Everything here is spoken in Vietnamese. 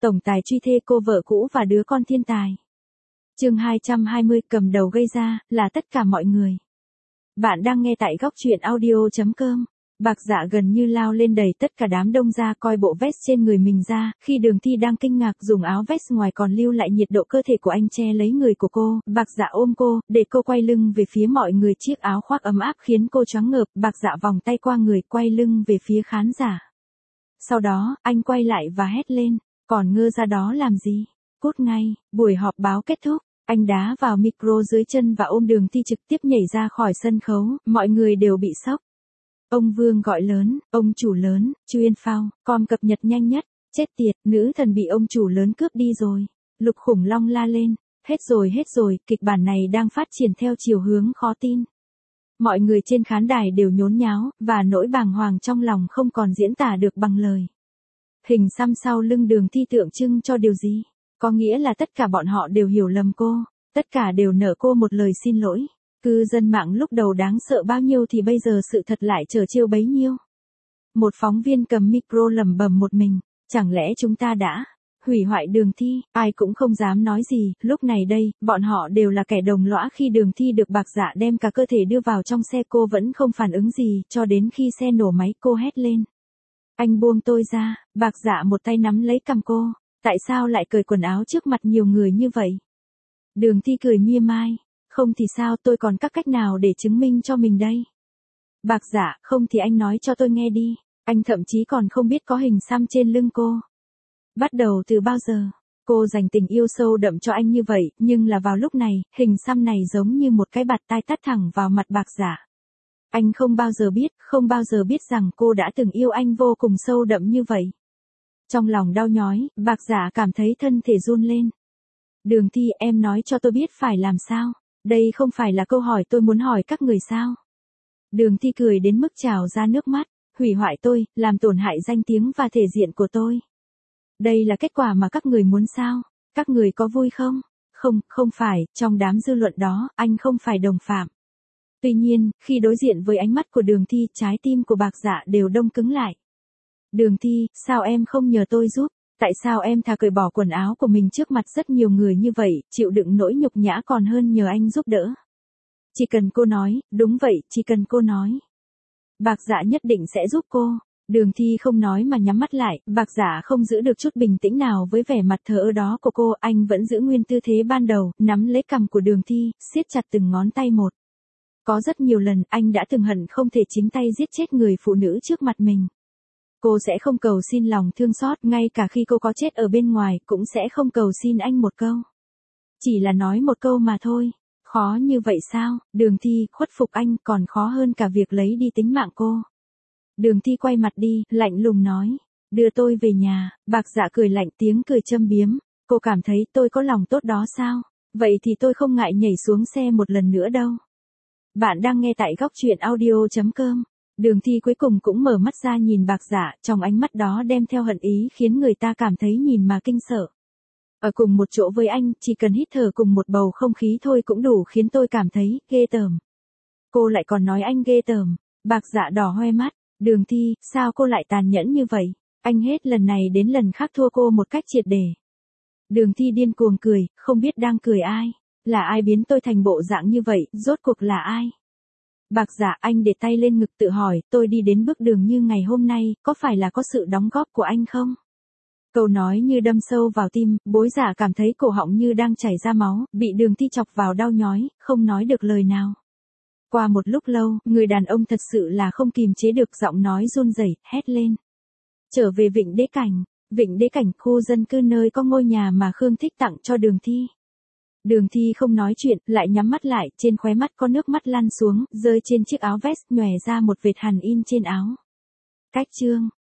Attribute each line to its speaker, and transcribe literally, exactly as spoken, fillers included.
Speaker 1: tổng tài truy thê cô vợ cũ và đứa con thiên tài. Chương hai trăm hai mươi, cầm đầu gây ra là tất cả mọi người. Bạn đang nghe tại góc truyện audio chấm com. Bạc Dạ gần như lao lên đẩy tất cả đám đông ra coi bộ vest trên người mình ra, khi Đường Thi đang kinh ngạc dùng áo vest ngoài còn lưu lại nhiệt độ cơ thể của anh che lấy người của cô, Bạc Dạ ôm cô, để cô quay lưng về phía mọi người, chiếc áo khoác ấm áp khiến cô choáng ngợp, Bạc Dạ vòng tay qua người quay lưng về phía khán giả. Sau đó, anh quay lại và hét lên, còn ngơ ra đó làm gì? Cút ngay, buổi họp báo kết thúc. Anh đá vào micro dưới chân và ôm Đường Thi trực tiếp nhảy ra khỏi sân khấu, mọi người đều bị sốc. Ông Vương gọi lớn, ông chủ lớn, chuyên phao, com cập nhật nhanh nhất, chết tiệt, nữ thần bị ông chủ lớn cướp đi rồi. Lục Khủng Long la lên, hết rồi hết rồi, kịch bản này đang phát triển theo chiều hướng khó tin. Mọi người trên khán đài đều nhốn nháo, và nỗi bàng hoàng trong lòng không còn diễn tả được bằng lời. Hình xăm sau lưng Đường Thi tượng trưng cho điều gì? Có nghĩa là tất cả bọn họ đều hiểu lầm cô, tất cả đều nợ cô một lời xin lỗi. Cư dân mạng lúc đầu đáng sợ bao nhiêu thì bây giờ sự thật lại trở trêu bấy nhiêu. Một phóng viên cầm micro lẩm bẩm một mình, chẳng lẽ chúng ta đã hủy hoại Đường Thi? Ai cũng không dám nói gì, lúc này đây, bọn họ đều là kẻ đồng lõa khi Đường Thi được Bạc Dạ đem cả cơ thể đưa vào trong xe, cô vẫn không phản ứng gì, cho đến khi xe nổ máy cô hét lên. Anh buông tôi ra, Bạc Dạ một tay nắm lấy cằm cô, tại sao lại cởi quần áo trước mặt nhiều người như vậy? Đường Thi cười mỉa mai. Không thì sao, tôi còn các cách nào để chứng minh cho mình đây? Bạc Dạ, không thì anh nói cho tôi nghe đi. Anh thậm chí còn không biết có hình xăm trên lưng cô. Bắt đầu từ bao giờ? Cô dành tình yêu sâu đậm cho anh như vậy, nhưng là vào lúc này, hình xăm này giống như một cái bạt tai tát thẳng vào mặt Bạc Dạ. Anh không bao giờ biết, không bao giờ biết rằng cô đã từng yêu anh vô cùng sâu đậm như vậy. Trong lòng đau nhói, Bạc Dạ cảm thấy thân thể run lên. Đường Thi, em nói cho tôi biết phải làm sao? Đây không phải là câu hỏi tôi muốn hỏi các người sao? Đường Thi cười đến mức trào ra nước mắt, hủy hoại tôi, làm tổn hại danh tiếng và thể diện của tôi. Đây là kết quả mà các người muốn sao? Các người có vui không? Không, không phải, trong đám dư luận đó, anh không phải đồng phạm. Tuy nhiên, khi đối diện với ánh mắt của Đường Thi, trái tim của Bạc Dạ đều đông cứng lại. Đường Thi, sao em không nhờ tôi giúp? Tại sao em thà cởi bỏ quần áo của mình trước mặt rất nhiều người như vậy, chịu đựng nỗi nhục nhã còn hơn nhờ anh giúp đỡ? Chỉ cần cô nói, đúng vậy, chỉ cần cô nói. Bạc Dạ nhất định sẽ giúp cô. Đường Thi không nói mà nhắm mắt lại, Bạc Dạ không giữ được chút bình tĩnh nào với vẻ mặt thờ ơ đó của cô, anh vẫn giữ nguyên tư thế ban đầu, nắm lấy cằm của Đường Thi, siết chặt từng ngón tay một. Có rất nhiều lần, anh đã từng hận không thể chính tay giết chết người phụ nữ trước mặt mình. Cô sẽ không cầu xin lòng thương xót, ngay cả khi cô có chết ở bên ngoài, cũng sẽ không cầu xin anh một câu. Chỉ là nói một câu mà thôi. Khó như vậy sao? Đường Thi, khuất phục anh còn khó hơn cả việc lấy đi tính mạng cô. Đường Thi quay mặt đi, lạnh lùng nói. Đưa tôi về nhà. Bạc Dạ cười lạnh, tiếng cười châm biếm. Cô cảm thấy tôi có lòng tốt đó sao? Vậy thì tôi không ngại nhảy xuống xe một lần nữa đâu. Bạn đang nghe tại góc truyện audio chấm com. Đường Thi cuối cùng cũng mở mắt ra nhìn Bạc Dạ, trong ánh mắt đó đem theo hận ý khiến người ta cảm thấy nhìn mà kinh sợ. Ở cùng một chỗ với anh, chỉ cần hít thở cùng một bầu không khí thôi cũng đủ khiến tôi cảm thấy ghê tởm. Cô lại còn nói anh ghê tởm. Bạc Dạ đỏ hoe mắt. Đường Thi, sao cô lại tàn nhẫn như vậy? Anh hết lần này đến lần khác thua cô một cách triệt để. Đường Thi điên cuồng cười, không biết đang cười ai. Là ai biến tôi thành bộ dạng như vậy, rốt cuộc là ai? Bạc Dạ, anh để tay lên ngực tự hỏi, tôi đi đến bước đường như ngày hôm nay, có phải là có sự đóng góp của anh không? Câu nói như đâm sâu vào tim, Bối Dạ cảm thấy cổ họng như đang chảy ra máu, bị Đường Thi chọc vào đau nhói, không nói được lời nào. Qua một lúc lâu, người đàn ông thật sự là không kìm chế được, giọng nói run rẩy, hét lên. Trở về Vịnh Đế Cảnh. Vịnh Đế Cảnh, khu dân cư nơi có ngôi nhà mà Khương Thích tặng cho Đường Thi. Đường Thi không nói chuyện, lại nhắm mắt lại, trên khóe mắt có nước mắt lăn xuống, rơi trên chiếc áo vest, nhòe ra một vệt hằn in trên áo. Cách chương.